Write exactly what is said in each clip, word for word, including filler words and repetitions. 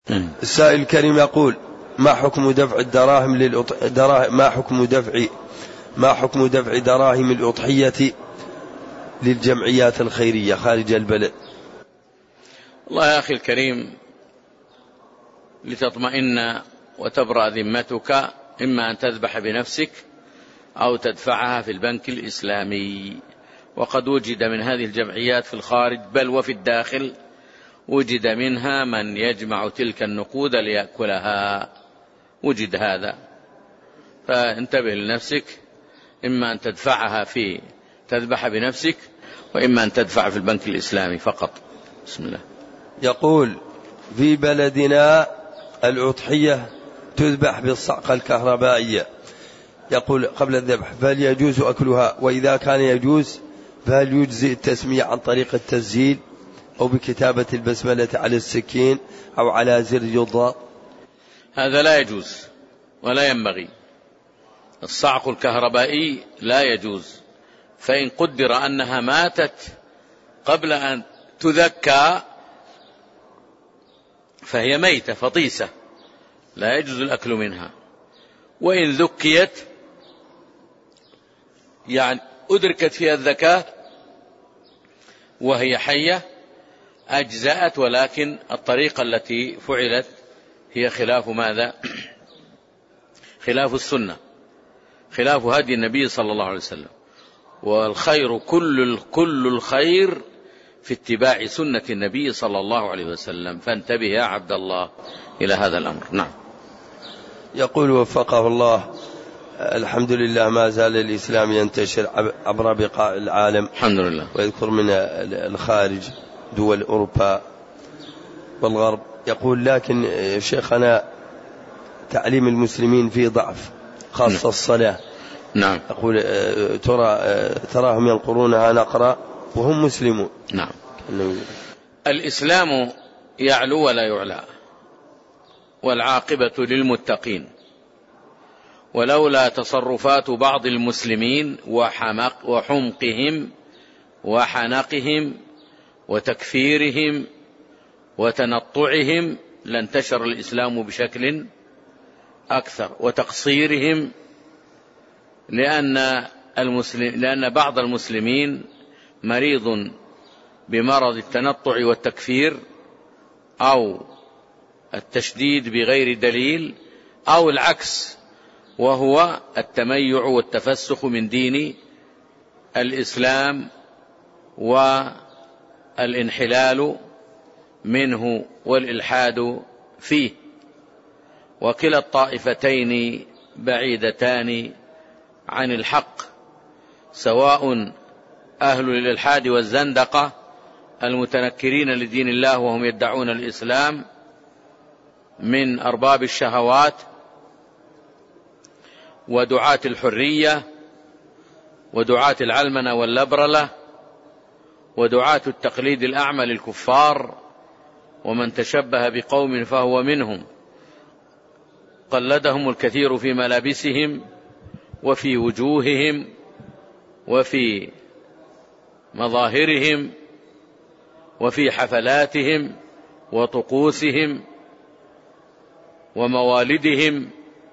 السائل الكريم يقول: ما حكم دفع الدراهم للأضحية ما حكم دفع ما حكم دفع دراهم الأضحية للجمعيات الخيرية خارج البلد؟ الله يا أخي الكريم، لتطمئن وتبرأ ذمتك إما أن تذبح بنفسك أو تدفعها في البنك الإسلامي. وقد وجد من هذه الجمعيات في الخارج بل وفي الداخل وجد منها من يجمع تلك النقود ليأكلها، وجد هذا. فانتبه لنفسك، إما أن تدفعها في تذبح بنفسك وإما أن تدفع في البنك الإسلامي فقط. بسم الله. يقول: في بلدنا الأضحية تذبح بالصعقة الكهربائية، يقول قبل الذبح، فهل يجوز أكلها؟ وإذا كان يجوز فهل يجزئ التسمية عن طريق التسجيل أو بكتابة البسملة على السكين أو على زر يضغط؟ هذا لا يجوز ولا ينبغي. الصعق الكهربائي لا يجوز، فإن قدر أنها ماتت قبل أن تذكى فهي ميتة فطيسة لا يجوز الأكل منها. وإن ذكيت يعني أدركت فيها الذكاة وهي حية أجزأت، ولكن الطريقة التي فعلت هي خلاف ماذا؟ خلاف السنة، خلاف هدي النبي صلى الله عليه وسلم. والخير كل كل الخير في اتباع سنة النبي صلى الله عليه وسلم، فانتبه يا عبد الله إلى هذا الأمر. نعم. يقول وفقه الله: الحمد لله ما زال الإسلام ينتشر عبر بقاع العالم الحمد لله، ويذكر من الخارج دول أوروبا والغرب. يقول: لكن شيخنا تعليم المسلمين فيه ضعف، خاصة نعم. الصلاة. نعم. يقول: ترى تراهم ينقرونها نقرا وهم مسلمون. نعم. الإسلام يعلو ولا يعلى، والعاقبة للمتقين. ولولا تصرفات بعض المسلمين وحمق وحمقهم وحنقهم وتكفيرهم وتنطعهم لانتشر الإسلام بشكل أكثر، وتقصيرهم، لأن, المسلم لأن بعض المسلمين مريض بمرض التنطع والتكفير أو التشديد بغير دليل، أو العكس وهو التميع والتفسخ من دين الإسلام والانحلال منه والإلحاد فيه. وكلا الطائفتين بعيدتان عن الحق، سواء أهل الإلحاد والزندقة المتنكرين لدين الله وهم يدعون الإسلام من أرباب الشهوات ودعاة الحرية ودعاة العلمنة واللبرلة ودعاة التقليد الأعمى للكفار، ومن تشبه بقوم فهو منهم، قلدهم الكثير في ملابسهم وفي وجوههم وفي مظاهرهم وفي حفلاتهم وطقوسهم وموالدهم،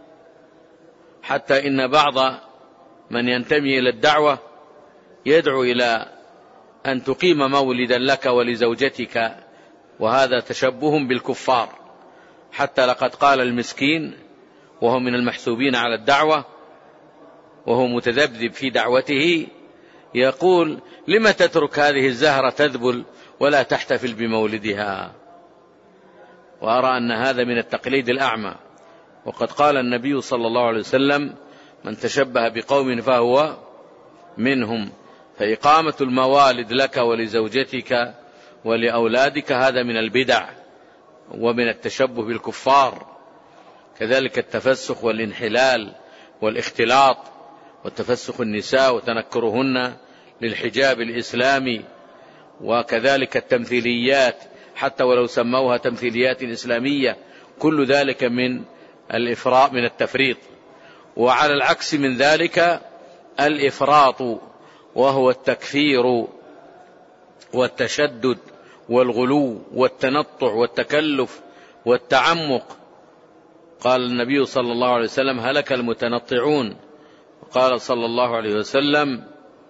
حتى إن بعض من ينتمي إلى الدعوة يدعو إلى أن تقيم مولدا لك ولزوجتك، وهذا تشبه بالكفار. حتى لقد قال المسكين وهو من المحسوبين على الدعوة وهو متذبذب في دعوته، يقول: لم تترك هذه الزهرة تذبل ولا تحتفل بمولدها؟ وأرى أن هذا من التقليد الأعمى. وقد قال النبي صلى الله عليه وسلم: من تشبه بقوم فهو منهم. فإقامة الموالد لك ولزوجتك ولأولادك هذا من البدع ومن التشبه بالكفار. كذلك التفسخ والانحلال والاختلاط والتفسخ النساء وتنكرهن للحجاب الإسلامي، وكذلك التمثيليات حتى ولو سموها تمثيليات إسلامية، كل ذلك من الإفراط من التفريط. وعلى العكس من ذلك الإفراط وهو التكفير والتشدد والغلو والتنطع والتكلف والتعمق. قال النبي صلى الله عليه وسلم: هلك المتنطعون. وقال صلى الله عليه وسلم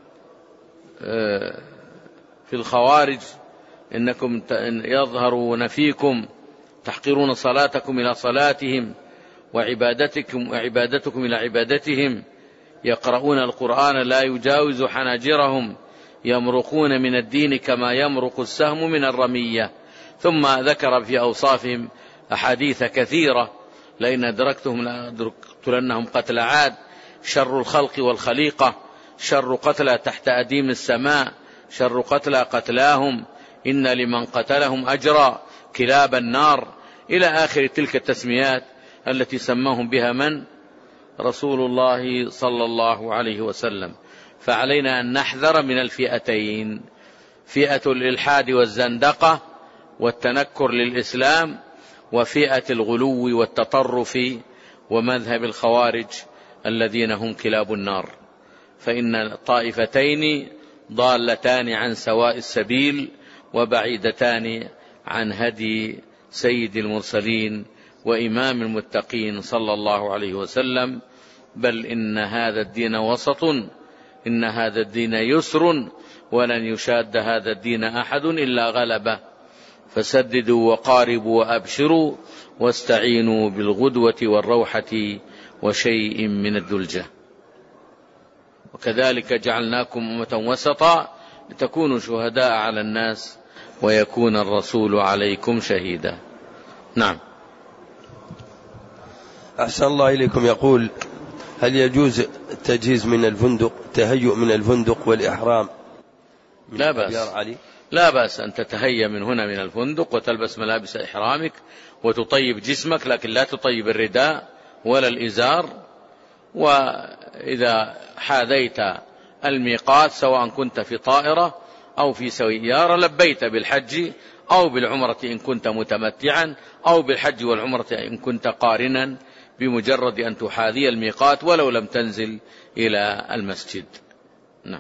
في الخوارج: إنكم يظهرون فيكم تحقرون صلاتكم إلى صلاتهم وعبادتكم وعبادتكم إلى عبادتهم، يقرؤون القرآن لا يجاوز حناجرهم، يمرقون من الدين كما يمرق السهم من الرمية. ثم ذكر في أوصافهم أحاديث كثيرة: لئن أدركتهم لأدركتنهم قتل عاد، شر الخلق والخليقة، شر قتلى تحت أديم السماء، شر قتلى قتلاهم، إن لمن قتلهم أجرا، كلاب النار، إلى آخر تلك التسميات التي سماهم بها من؟ رسول الله صلى الله عليه وسلم. فعلينا أن نحذر من الفئتين: فئة الإلحاد والزندقة والتنكر للإسلام، وفئة الغلو والتطرف ومذهب الخوارج الذين هم كلاب النار. فإن الطائفتين ضالتان عن سواء السبيل وبعيدتان عن هدي سيد المرسلين وإمام المتقين صلى الله عليه وسلم. بل إن هذا الدين وسط، إن هذا الدين يسر، ولن يشاد هذا الدين أحد إلا غلبه. فسددوا وقاربوا وأبشروا، واستعينوا بالغدوة والروحة وشيء من الدلجة. وكذلك جعلناكم أمة وسطا لتكونوا شهداء على الناس ويكون الرسول عليكم شهيدا. نعم. أحسن الله إليكم. يقول: هل يجوز التجهيز من الفندق، تهيؤ من الفندق والإحرام؟ لا بأس، لا بأس أن تتهيأ من هنا من الفندق وتلبس ملابس إحرامك وتطيب جسمك، لكن لا تطيب الرداء ولا الإزار. وإذا حاذيت الميقات سواء كنت في طائرة أو في سيارة لبيت بالحج أو بالعمرة إن كنت متمتعا، أو بالحج والعمرة إن كنت قارنا، بمجرد أن تحاذي الميقات ولو لم تنزل إلى المسجد. نعم.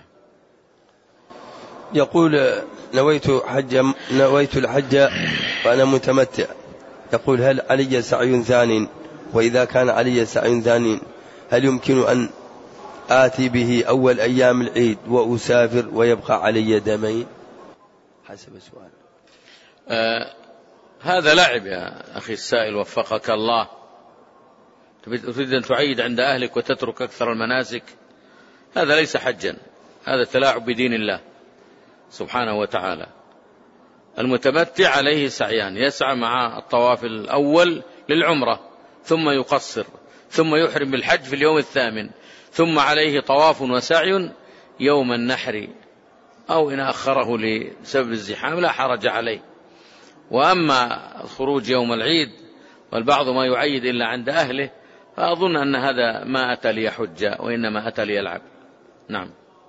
يقول: نويت حج نويت الحج وأنا متمتع. يقول: هل علي سعي ثان؟ وإذا كان علي سعي ثان هل يمكن أن آتي به أول أيام العيد وأسافر ويبقى علي دمين؟ حسب السؤال. آه هذا لعب يا أخي السائل وفقك الله. تريد أن تعيد عند أهلك وتترك أكثر المناسك؟ هذا ليس حجا، هذا تلاعب بدين الله سبحانه وتعالى. المتمتع عليه سعيان: يسعى مع الطواف الأول للعمرة، ثم يقصر، ثم يحرم بالحج في اليوم الثامن، ثم عليه طواف وسعي يوم النحر، أو إن أخره لسبب الزحام لا حرج عليه. وأما الخروج يوم العيد والبعض ما يعيد إلا عند أهله، فأظن أن هذا ما أتى ليحج وإنما أتى ليلعب. نعم.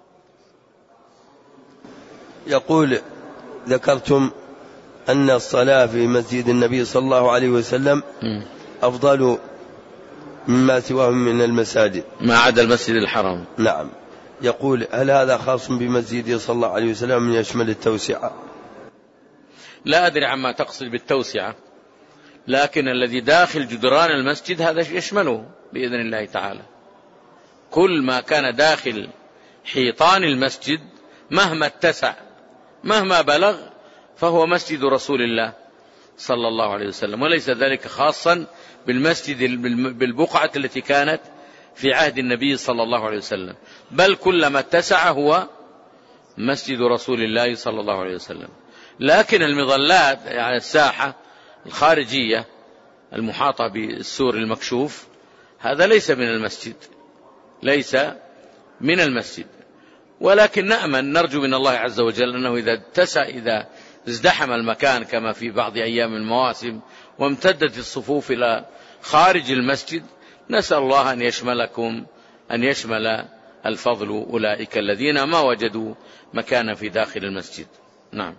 يقول: ذكرتم أن الصلاة في مسجد النبي صلى الله عليه وسلم أفضل مما سواه من المساجد ما عدا المسجد الحرام. نعم. يقول: هل هذا خاص بمسجد صلى الله عليه وسلم من يشمل التوسعة؟ لا أدري عما تقصد بالتوسعة، لكن الذي داخل جدران المسجد هذا يشمله بإذن الله تعالى. كل ما كان داخل حيطان المسجد مهما اتسع مهما بلغ فهو مسجد رسول الله صلى الله عليه وسلم، وليس ذلك خاصا بالمسجد بالبقعة التي كانت في عهد النبي صلى الله عليه وسلم، بل كلما اتسع هو مسجد رسول الله صلى الله عليه وسلم. لكن المظلات يعني الساحة الخارجية المحاطة بالسور المكشوف هذا ليس من المسجد، ليس من المسجد. ولكن نأمن نرجو من الله عز وجل أنه إذا اتسع إذا ازدحم المكان كما في بعض أيام المواسم وامتدت الصفوف إلى خارج المسجد، نسأل الله أن يشملكم أن يشمل الفضل أولئك الذين ما وجدوا مكانا في داخل المسجد. نعم.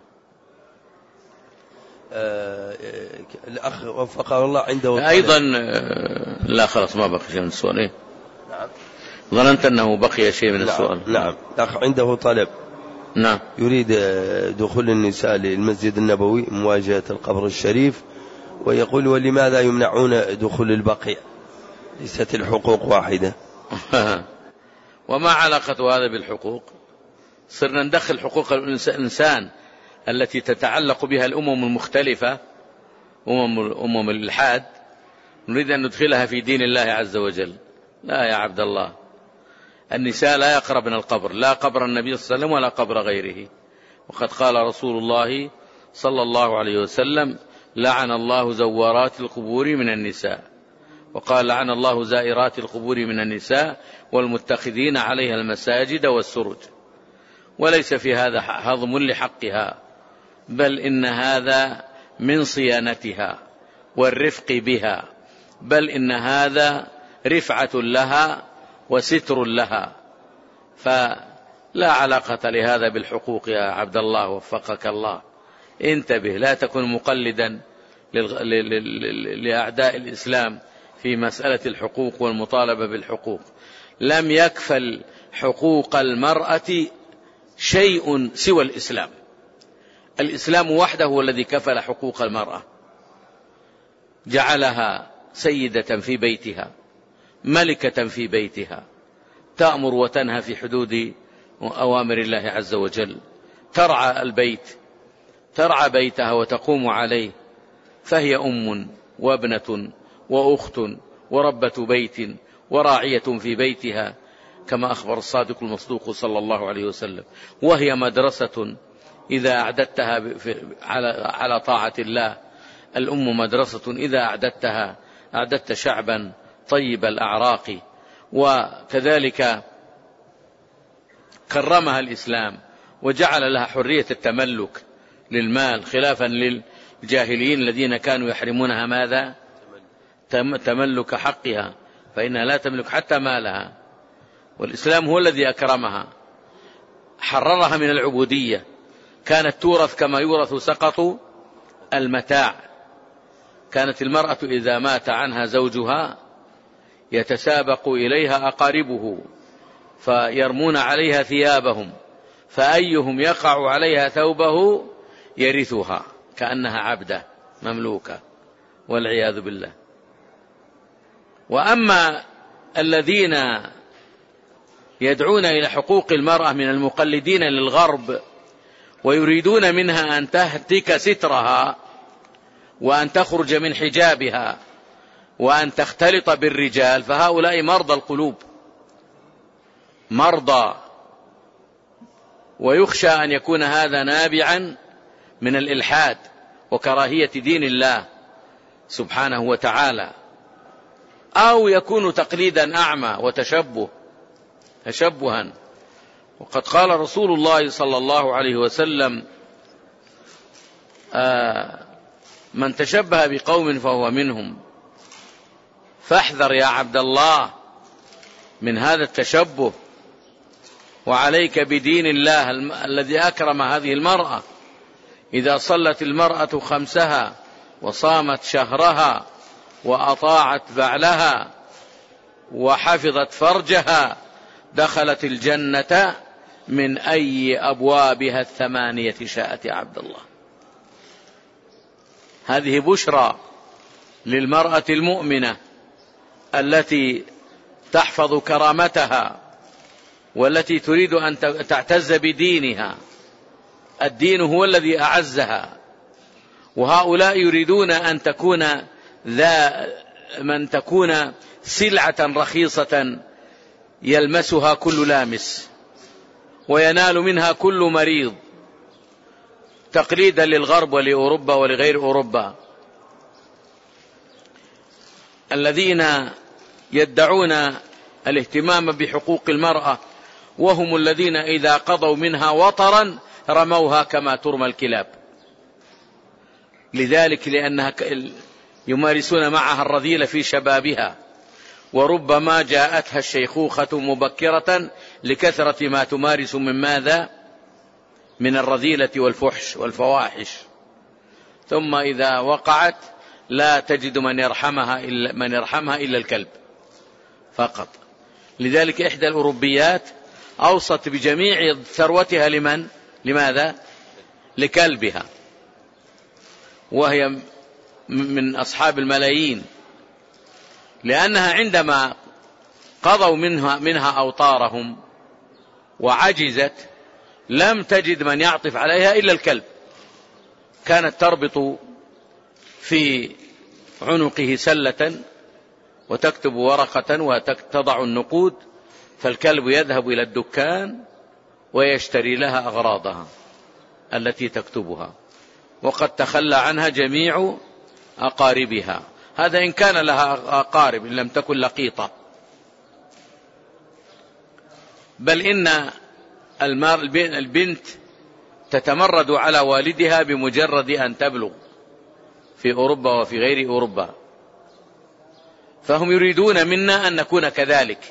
آه الأخ وفقه الله عنده أيضا آه لا خلاص ما بقي شيء من السؤال. إيه؟ نعم. ظننت أنه بقي شيء من نعم. السؤال. نعم. الأخ عنده طلب. نعم. يريد دخول النساء للمسجد النبوي مواجهة القبر الشريف ويقول ولماذا يمنعون دخول البقيع؟ ليست الحقوق واحدة. وما علاقة هذا بالحقوق؟ صرنا ندخل حقوق الإنسان التي تتعلق بها الأمم المختلفة، أمم, أمم الإلحاد، نريد أن ندخلها في دين الله عز وجل. لا يا عبد الله، النساء لا يقربن القبر، لا قبر النبي صلى الله عليه وسلم ولا قبر غيره. وقد قال رسول الله صلى الله عليه وسلم: لعن الله زوارات القبور من النساء، وقال: لعن الله زائرات القبور من النساء والمتخذين عليها المساجد والسرج. وليس في هذا هضم لحقها، بل إن هذا من صيانتها والرفق بها، بل إن هذا رفعة لها وستر لها. فلا علاقة لهذا بالحقوق يا عبد الله، وفقك الله. انتبه، لا تكن مقلدا لأعداء الإسلام في مسألة الحقوق والمطالبة بالحقوق. لم يكفل حقوق المرأة شيء سوى الإسلام. الإسلام وحده هو الذي كفل حقوق المرأة، جعلها سيدة في بيتها، ملكة في بيتها، تأمر وتنهى في حدود أوامر الله عز وجل، ترعى البيت، ترعى بيتها وتقوم عليه، فهي أم وابنة وأخت وربة بيت وراعية في بيتها، كما أخبر الصادق المصدوق صلى الله عليه وسلم. وهي مدرسة إذا أعددتها على طاعة الله. الأم مدرسة إذا أعددتها أعددت شعبا طيب الأعراق. وكذلك كرمها الإسلام وجعل لها حرية التملك للمال، خلافا للجاهليين الذين كانوا يحرمونها ماذا؟ تملك حقها، فإنها لا تملك حتى مالها. والإسلام هو الذي أكرمها، حررها من العبودية. كانت تورث كما يورث سقط المتاع. كانت المرأة إذا مات عنها زوجها يتسابق إليها أقاربه فيرمون عليها ثيابهم، فأيهم يقع عليها ثوبه يرثها كأنها عبدة مملوكة، والعياذ بالله. وأما الذين يدعون إلى حقوق المرأة من المقلدين للغرب ويريدون منها أن تهتك سترها وأن تخرج من حجابها وأن تختلط بالرجال، فهؤلاء مرضى القلوب، مرضى. ويخشى أن يكون هذا نابعا من الإلحاد وكراهية دين الله سبحانه وتعالى، أو يكون تقليدا أعمى وتشبه تشبها. وقد قال رسول الله صلى الله عليه وسلم: آه من تشبه بقوم فهو منهم. فاحذر يا عبد الله من هذا التشبه، وعليك بدين الله الذي أكرم هذه المرأة. إذا صلت المرأة خمسها وصامت شهرها وأطاعت بعلها وحفظت فرجها دخلت الجنة من أي أبوابها الثمانية شاءت يا عبد الله. هذه بشرى للمرأة المؤمنة التي تحفظ كرامتها والتي تريد أن تعتز بدينها. الدين هو الذي أعزها، وهؤلاء يريدون أن تكون ذا من تكون سلعة رخيصة يلمسها كل لامس وينال منها كل مريض، تقليدا للغرب ولأوروبا ولغير أوروبا. الذين يدعون الاهتمام بحقوق المرأة وهم الذين إذا قضوا منها وطرا رموها كما ترمى الكلاب. لذلك لأنها يمارسون معها الرذيلة في شبابها، وربما جاءتها الشيخوخة مبكرة لكثرة ما تمارس من ماذا؟ من الرذيلة والفحش والفواحش. ثم إذا وقعت لا تجد من يرحمها إلا, من يرحمها إلا الكلب فقط. لذلك إحدى الأوروبيات أوصت بجميع ثروتها لمن؟ لماذا؟ لكلبها، وهي من أصحاب الملايين، لأنها عندما قضوا منها, منها أوطارهم وعجزت لم تجد من يعطف عليها إلا الكلب. كانت تربط في عنقه سلة وتكتب ورقة وتضع النقود، فالكلب يذهب إلى الدكان ويشتري لها أغراضها التي تكتبها، وقد تخلى عنها جميع أقاربها. هذا إن كان لها أقارب، إن لم تكن لقيطة. بل إن البنت تتمرد على والدها بمجرد أن تبلغ في أوروبا وفي غير أوروبا، فهم يريدون منا أن نكون كذلك،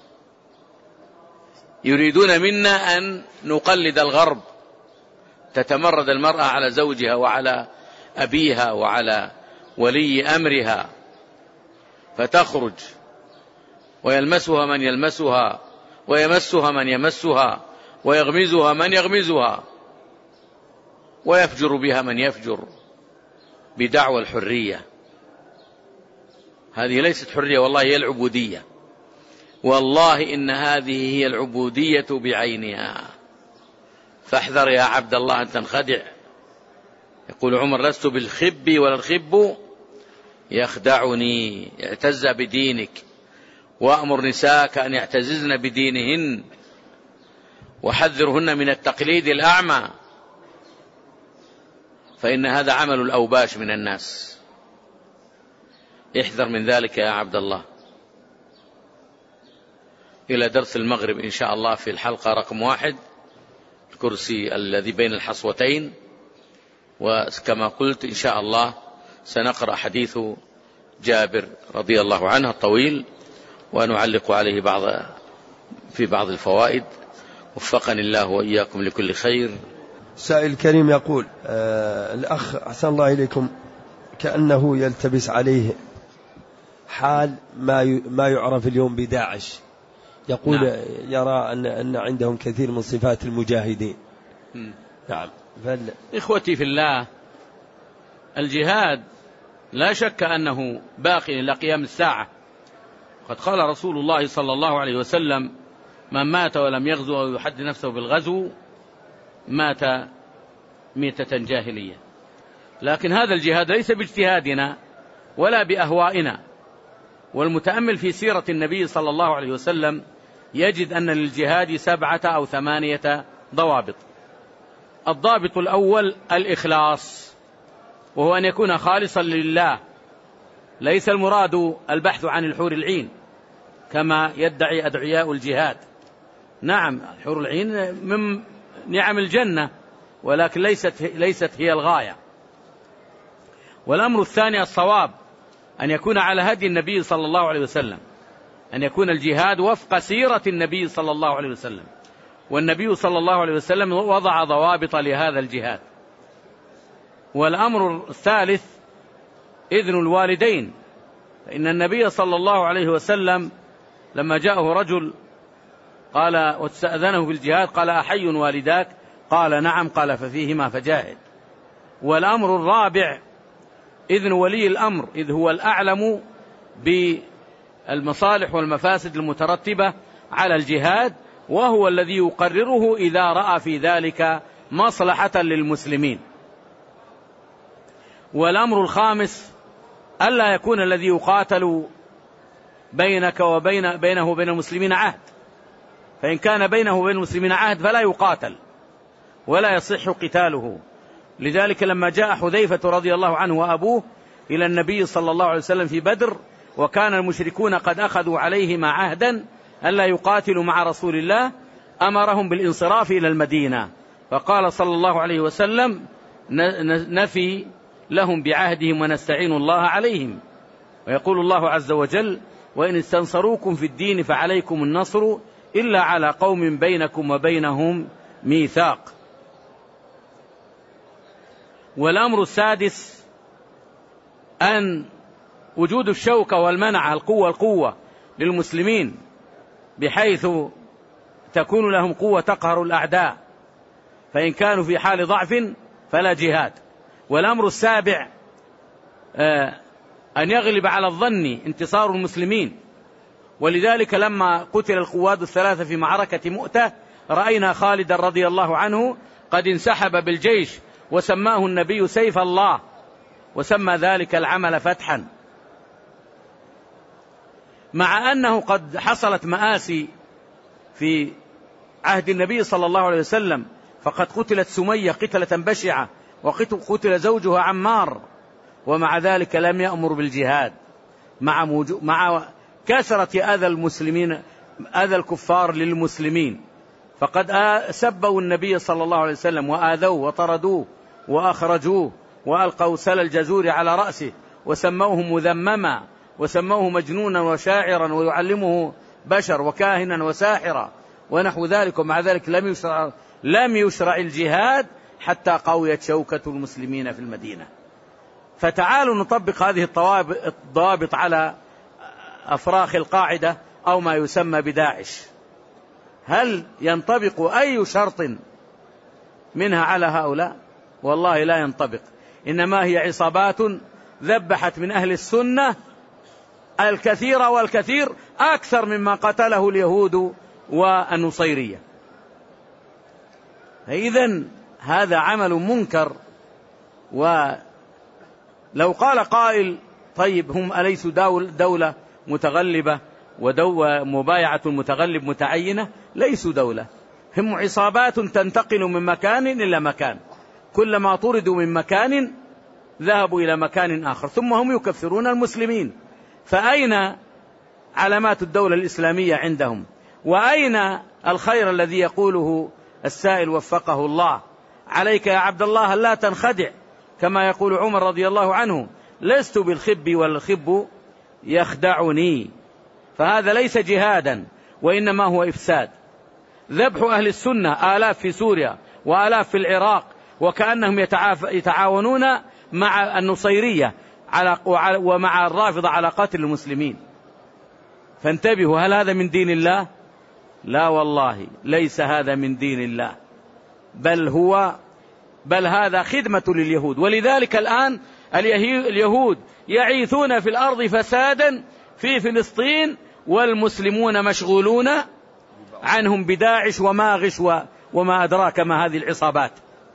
يريدون منا أن نقلد الغرب. تتمرد المرأة على زوجها وعلى أبيها وعلى ولي أمرها، فتخرج ويلمسها من يلمسها ويمسها من يمسها ويغمزها من يغمزها ويفجر بها من يفجر بدعوى الحرية. هذه ليست حرية، والله هي العبودية، والله إن هذه هي العبودية بعينها. فاحذر يا عبد الله أن تنخدع. يقول عمر: لست بالخب ولا الخب يخدعني. اعتز بدينك، وأمر نساك أن يعتززن بدينهن، وحذرهن من التقليد الأعمى، فإن هذا عمل الأوباش من الناس. احذر من ذلك يا عبد الله. إلى درس المغرب إن شاء الله في الحلقة رقم واحد، الكرسي الذي بين الحصوتين. وكما قلت إن شاء الله سنقرأ حديث جابر رضي الله عنه الطويل، ونعلق عليه بعض في بعض الفوائد. وفقني الله وإياكم لكل خير. سائل كريم يقول: آه الأخ أحسن الله إليكم، كأنه يلتبس عليه حال ما ما يعرف اليوم بداعش. يقول نعم. يرى أن أن عندهم كثير من صفات المجاهدين. م. نعم. فل... إخوتي في الله، الجهاد لا شك أنه باقي إلى قيام الساعة. قد قال رسول الله صلى الله عليه وسلم: من مات ولم يغزو أو يحد نفسه بالغزو مات ميتة جاهلية. لكن هذا الجهاد ليس باجتهادنا ولا بأهوائنا. والمتأمل في سيرة النبي صلى الله عليه وسلم يجد أن للجهاد سبعة أو ثمانية ضوابط. الضابط الأول الإخلاص، وهو أن يكون خالصا لله. ليس المراد البحث عن الحور العين كما يدعي أدعياء الجهاد. نعم، الحور العين من نعم الجنة، ولكن ليست ليست هي الغاية. والأمر الثاني الصواب، أن يكون على هدي النبي صلى الله عليه وسلم، أن يكون الجهاد وفق سيرة النبي صلى الله عليه وسلم. والنبي صلى الله عليه وسلم وضع ضوابط لهذا الجهاد. والأمر الثالث إذن الوالدين، فإن النبي صلى الله عليه وسلم لما جاءه رجل قال واستأذنه بالجهاد قال: أحي والداك؟ قال: نعم. قال: ففيهما فجاهد. والأمر الرابع إذن ولي الأمر، إذ هو الأعلم بالمصالح والمفاسد المترتبة على الجهاد، وهو الذي يقرره إذا رأى في ذلك مصلحة للمسلمين. والأمر الخامس ألا يكون الذي يقاتل بينك وبين بينه وبين المسلمين عهد، فإن كان بينه وبين المسلمين عهد فلا يقاتل ولا يصح قتاله. لذلك لما جاء حذيفة رضي الله عنه وأبوه إلى النبي صلى الله عليه وسلم في بدر، وكان المشركون قد أخذوا عليهما عهدا ألا يقاتلوا مع رسول الله، أمرهم بالانصراف إلى المدينة، فقال صلى الله عليه وسلم: نفي لهم بعهدهم ونستعين الله عليهم. ويقول الله عز وجل: وإن استنصروكم في الدين فعليكم النصر إلا على قوم بينكم وبينهم ميثاق. والأمر السادس أن وجود الشوكة والمنع، القوة القوة للمسلمين، بحيث تكون لهم قوة تقهر الأعداء، فإن كانوا في حال ضعف فلا جهاد. والأمر السابع أن يغلب على الظن انتصار المسلمين. ولذلك لما قتل القواد الثلاثة في معركة مؤتة رأينا خالدا رضي الله عنه قد انسحب بالجيش وسماه النبي سيف الله، وسمى ذلك العمل فتحا، مع أنه قد حصلت مآسي في عهد النبي صلى الله عليه وسلم، فقد قتلت سمية قتلة بشعة وقتل زوجها عمار، ومع ذلك لم يأمر بالجهاد مع, موجو... مع كثرة أذى المسلمين، أذى الكفار للمسلمين. فقد سبوا النبي صلى الله عليه وسلم وآذوه وطردوه وأخرجوه وألقوا سل الجزور على رأسه وسموه مذمما وسموه مجنونا وشاعرا ويعلمه بشر وكاهنا وساحرا ونحو ذلك، ومع ذلك لم يشرع, لم يشرع الجهاد حتى قويت شوكة المسلمين في المدينة. فتعالوا نطبق هذه الضوابط على أفراخ القاعدة أو ما يسمى بداعش. هل ينطبق أي شرط منها على هؤلاء؟ والله لا ينطبق، إنما هي عصابات ذبحت من أهل السنة الكثير والكثير أكثر مما قتله اليهود والنصيرية. إذن هذا عمل منكر. ولو قال قائل طيب هم أليسوا دولة متغلبة ومبايعة المتغلب متعينة؟ ليسوا دولة، هم عصابات تنتقل من مكان إلى مكان، كلما طردوا من مكان ذهبوا إلى مكان آخر، ثم هم يكفرون المسلمين. فأين علامات الدولة الإسلامية عندهم؟ وأين الخير الذي يقوله السائل وفقه الله؟ عليك يا عبد الله لا تنخدع، كما يقول عمر رضي الله عنه: لست بالخب والخب يخدعني. فهذا ليس جهادا وإنما هو إفساد. ذبح أهل السنة آلاف في سوريا وآلاف في العراق، وكأنهم يتعاونون مع النصيرية ومع الرافضة على قتل المسلمين. فانتبهوا، هل هذا من دين الله؟ لا والله، ليس هذا من دين الله، بل هو بل هذا خدمة لليهود. ولذلك الآن اليهود يعيثون في الأرض فسادا في فلسطين، والمسلمون مشغولون عنهم بداعش وماغش وما أدراك ما هذه العصابات.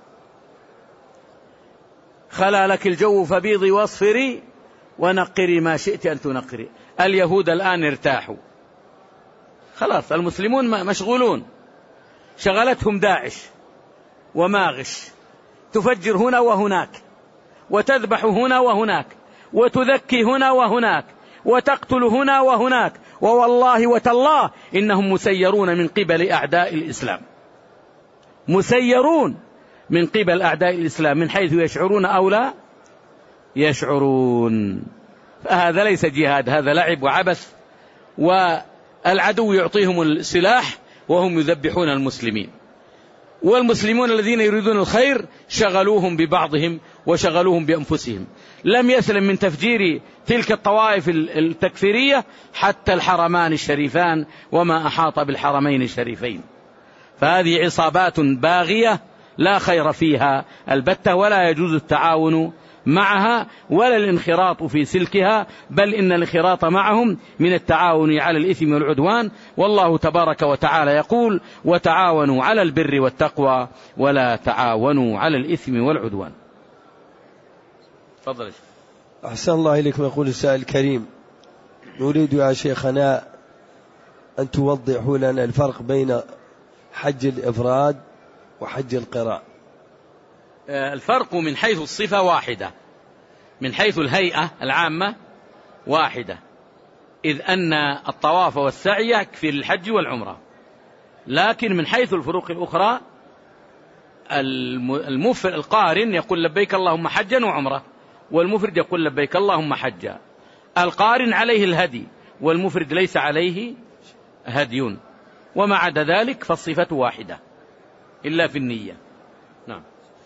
خلا لك الجو فبيضي واصفري ونقري ما شئت أن تنقري. اليهود الآن ارتاحوا خلاص، المسلمون مشغولون، شغلتهم داعش وماغش، تفجر هنا وهناك وتذبح هنا وهناك وتذكي هنا وهناك وتقتل هنا وهناك، ووالله وتالله إنهم مسيرون من قبل أعداء الإسلام، مسيرون من قبل أعداء الإسلام من حيث يشعرون أو لا يشعرون. فهذا ليس جهاد، هذا لعب وعبث، والعدو يعطيهم السلاح وهم يذبحون المسلمين، والمسلمون الذين يريدون الخير شغلوهم ببعضهم وشغلوهم بأنفسهم. لم يسلم من تفجير تلك الطوائف التكفيرية حتى الحرمان الشريفان وما أحاط بالحرمين الشريفين. فهذه عصابات باغية لا خير فيها البتة، ولا يجوز التعاون معها ولا الانخراط في سلكها، بل إن الانخراط معهم من التعاون على الإثم والعدوان. والله تبارك وتعالى يقول: وتعاونوا على البر والتقوى ولا تعاونوا على الإثم والعدوان. تفضل. أحسن الله إليكم. يقول السائل الكريم: نريد يا شيخنا أن توضحوا لنا الفرق بين حج الإفراد وحج القراء. الفرق من حيث الصفة واحدة، من حيث الهيئة العامة واحدة، إذ أن الطواف والسعي يكفي للحج والعمرة. لكن من حيث الفروق الأخرى، المفرد القارن يقول لبيك اللهم حجا وعمرة، والمفرد يقول لبيك اللهم حجا. القارن عليه الهدي والمفرد ليس عليه هدي، وما عدا ذلك فالصفة واحدة إلا في النية. نعم.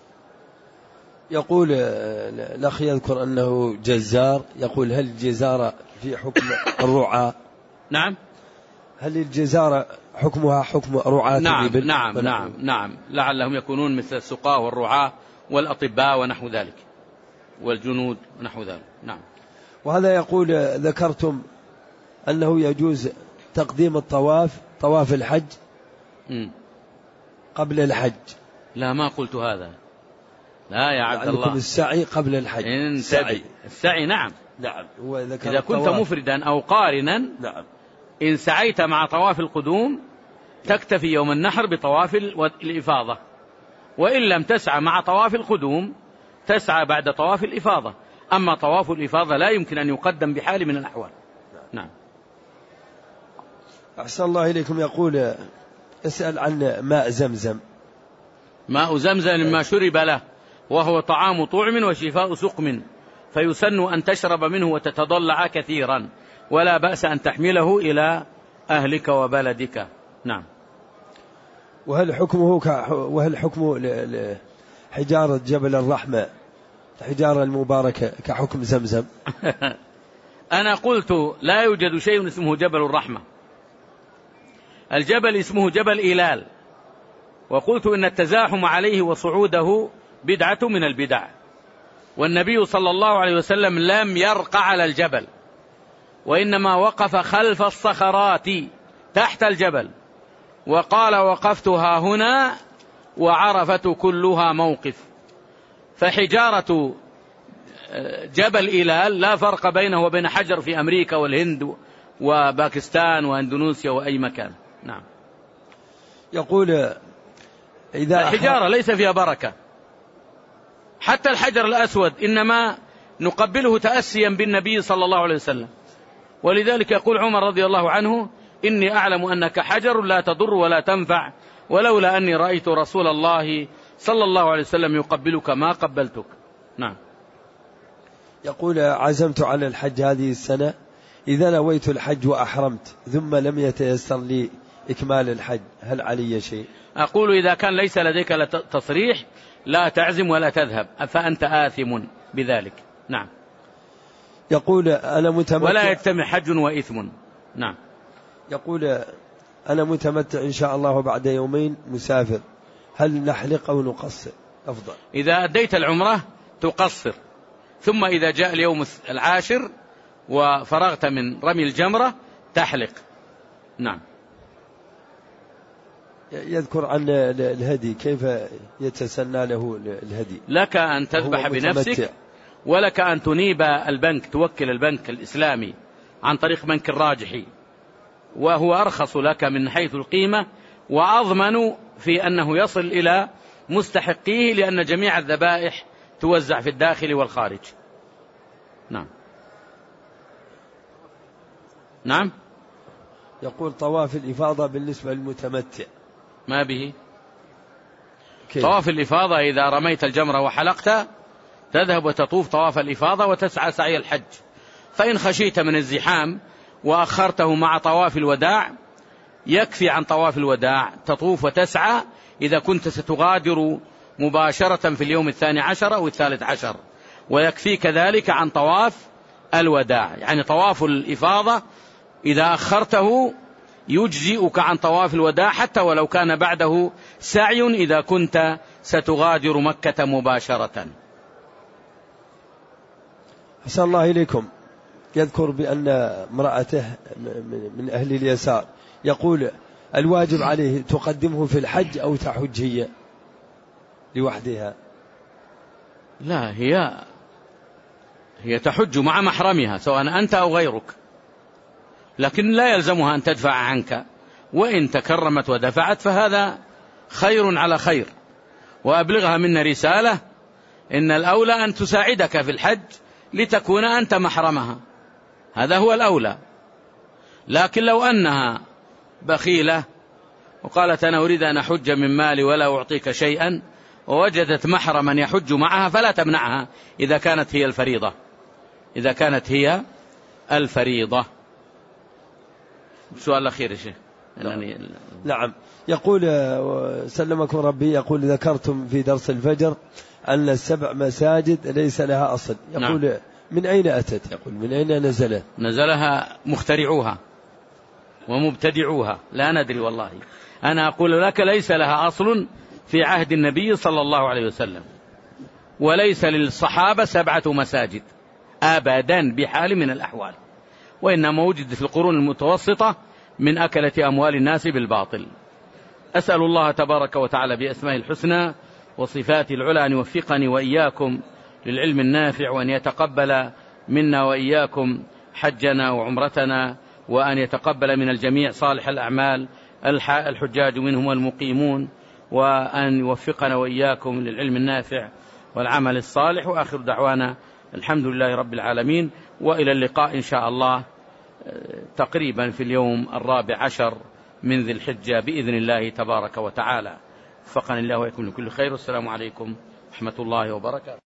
يقول الأخ يذكر أنه جزار، يقول: هل الجزارة في حكم الرعاة؟ نعم. هل الجزارة حكمها حكم رعاة نعم الإبل؟ نعم نعم نعم، لعلهم يكونون مثل السقاة والرعاة والأطباء ونحو ذلك. والجنود ونحو ذلك. نعم. وهذا يقول ذكرتم أنه يجوز تقديم الطواف طواف الحج م. قبل الحج. لا ما قلت هذا، لا يا عبد الله. السعي قبل الحج. السعي السعي نعم نعم. هو إذا كنت مفردا أو قارنا نعم. إن سعيت مع طواف القدوم تكتفي يوم النحر بطواف الإفاضة، وإن لم تسعى مع طواف القدوم تسعى بعد طواف الإفاضة. أما طواف الإفاضة لا يمكن أن يقدم بحال من الأحوال. نعم. أحسن الله إليكم. يقول اسأل عن ماء زمزم. ماء زمزم ما شرب له وهو طعام طعم وشفاء سقم، فيسن أن تشرب منه وتتضلع كثيرا، ولا بأس أن تحمله إلى أهلك وبلدك. نعم. وهل حكمه ك... وهل حكمه حجارة جبل الرحمة الحجارة المباركة كحكم زمزم؟ أنا قلت لا يوجد شيء اسمه جبل الرحمة، الجبل اسمه جبل إيلال، وقلت إن التزاحم عليه وصعوده بدعة من البدع، والنبي صلى الله عليه وسلم لم يرقى على الجبل، وإنما وقف خلف الصخرات تحت الجبل وقال وقفتها هنا وعرفت كلها موقف. فحجارة جبل إيلال لا فرق بينه وبين حجر في أمريكا والهند وباكستان وأندونيسيا وأي مكان. نعم. يقول إذا الحجارة ليس فيها بركة، حتى الحجر الأسود إنما نقبله تأسيا بالنبي صلى الله عليه وسلم، ولذلك يقول عمر رضي الله عنه إني أعلم أنك حجر لا تضر ولا تنفع، ولولا أني رأيت رسول الله صلى الله عليه وسلم يقبلك ما قبلتك. نعم. يقول عزمت على الحج هذه السنة، إذا نويت الحج وأحرمت ثم لم يتيسر لي إكمال الحج هل علي شيء؟ أقول إذا كان ليس لديك تصريح لا تعزم ولا تذهب فأنت آثم بذلك. نعم. يقول أنا متمتع ولا يجتمع حج وإثم. نعم. يقول أنا متمتع إن شاء الله بعد يومين مسافر، هل نحلق أو نقصر أفضل؟ إذا أديت العمرة تقصر، ثم إذا جاء اليوم العاشر وفرغت من رمي الجمرة تحلق. نعم. يذكر عن الهدي كيف يتسنى له الهدي. لك أن تذبح بنفسك، ولك أن تنيب البنك، توكل البنك الإسلامي عن طريق بنك الراجحي، وهو أرخص لك من حيث القيمة وأضمن في أنه يصل إلى مستحقيه، لأن جميع الذبائح توزع في الداخل والخارج. نعم. نعم. يقول طواف الإفاضة بالنسبة للمتمتع ما به كيف؟ طواف الإفاضة إذا رميت الجمرة وحلقت تذهب وتطوف طواف الإفاضة وتسعى سعي الحج، فإن خشيت من الزحام وأخرته مع طواف الوداع يكفي عن طواف الوداع تطوف وتسعى إذا كنت ستغادر مباشرة في اليوم الثاني عشر أو الثالث عشر، ويكفي كذلك عن طواف الوداع. يعني طواف الإفاضة إذا أخرته يجزئك عن طواف الوداع حتى ولو كان بعده سعي إذا كنت ستغادر مكة مباشرة. أسأل الله إليكم. يذكر بأن امرأته من أهل اليسار، يقول الواجب عليه تقدمه في الحج أو تحج هي لوحدها؟ لا، هي هي تحج مع محرمها سواء أنت أو غيرك، لكن لا يلزمها أن تدفع عنك، وإن تكرمت ودفعت فهذا خير على خير. وأبلغها منا رسالة إن الأولى أن تساعدك في الحج لتكون أنت محرمها، هذا هو الأولى. لكن لو أنها بخيلة وقالت أنا أريد أن أحج من مالي ولا أعطيك شيئا، ووجدت محرما يحج معها فلا تمنعها إذا كانت هي الفريضة إذا كانت هي الفريضة. سؤال الأخير يا شيخ. نعم. يقول سلمكم ربي، يقول ذكرتم في درس الفجر أن السبع مساجد ليس لها أصل، يقول نعم. من أين أتت؟ يقول من أين نزلت؟ نزلها مخترعوها ومبتدعوها، لا ندري والله. أنا أقول لك ليس لها أصل في عهد النبي صلى الله عليه وسلم. وليس للصحابة سبعة مساجد أبدا بحال من الأحوال، وإنما وجد في القرون المتوسطة من أكلة أموال الناس بالباطل. أسأل الله تبارك وتعالى بأسماء الحسنى وصفات العلى أن يوفقني وإياكم للعلم النافع، وأن يتقبل منا وإياكم حجنا وعمرتنا، وأن يتقبل من الجميع صالح الأعمال الحجاج منهم والمقيمون، وأن يوفقنا وإياكم للعلم النافع والعمل الصالح. وآخر دعوانا الحمد لله رب العالمين، وإلى اللقاء إن شاء الله تقريبا في اليوم الرابع عشر من ذي الحجة بإذن الله تبارك وتعالى. وفقني الله وإياكم لكل خير، والسلام عليكم ورحمة الله وبركاته.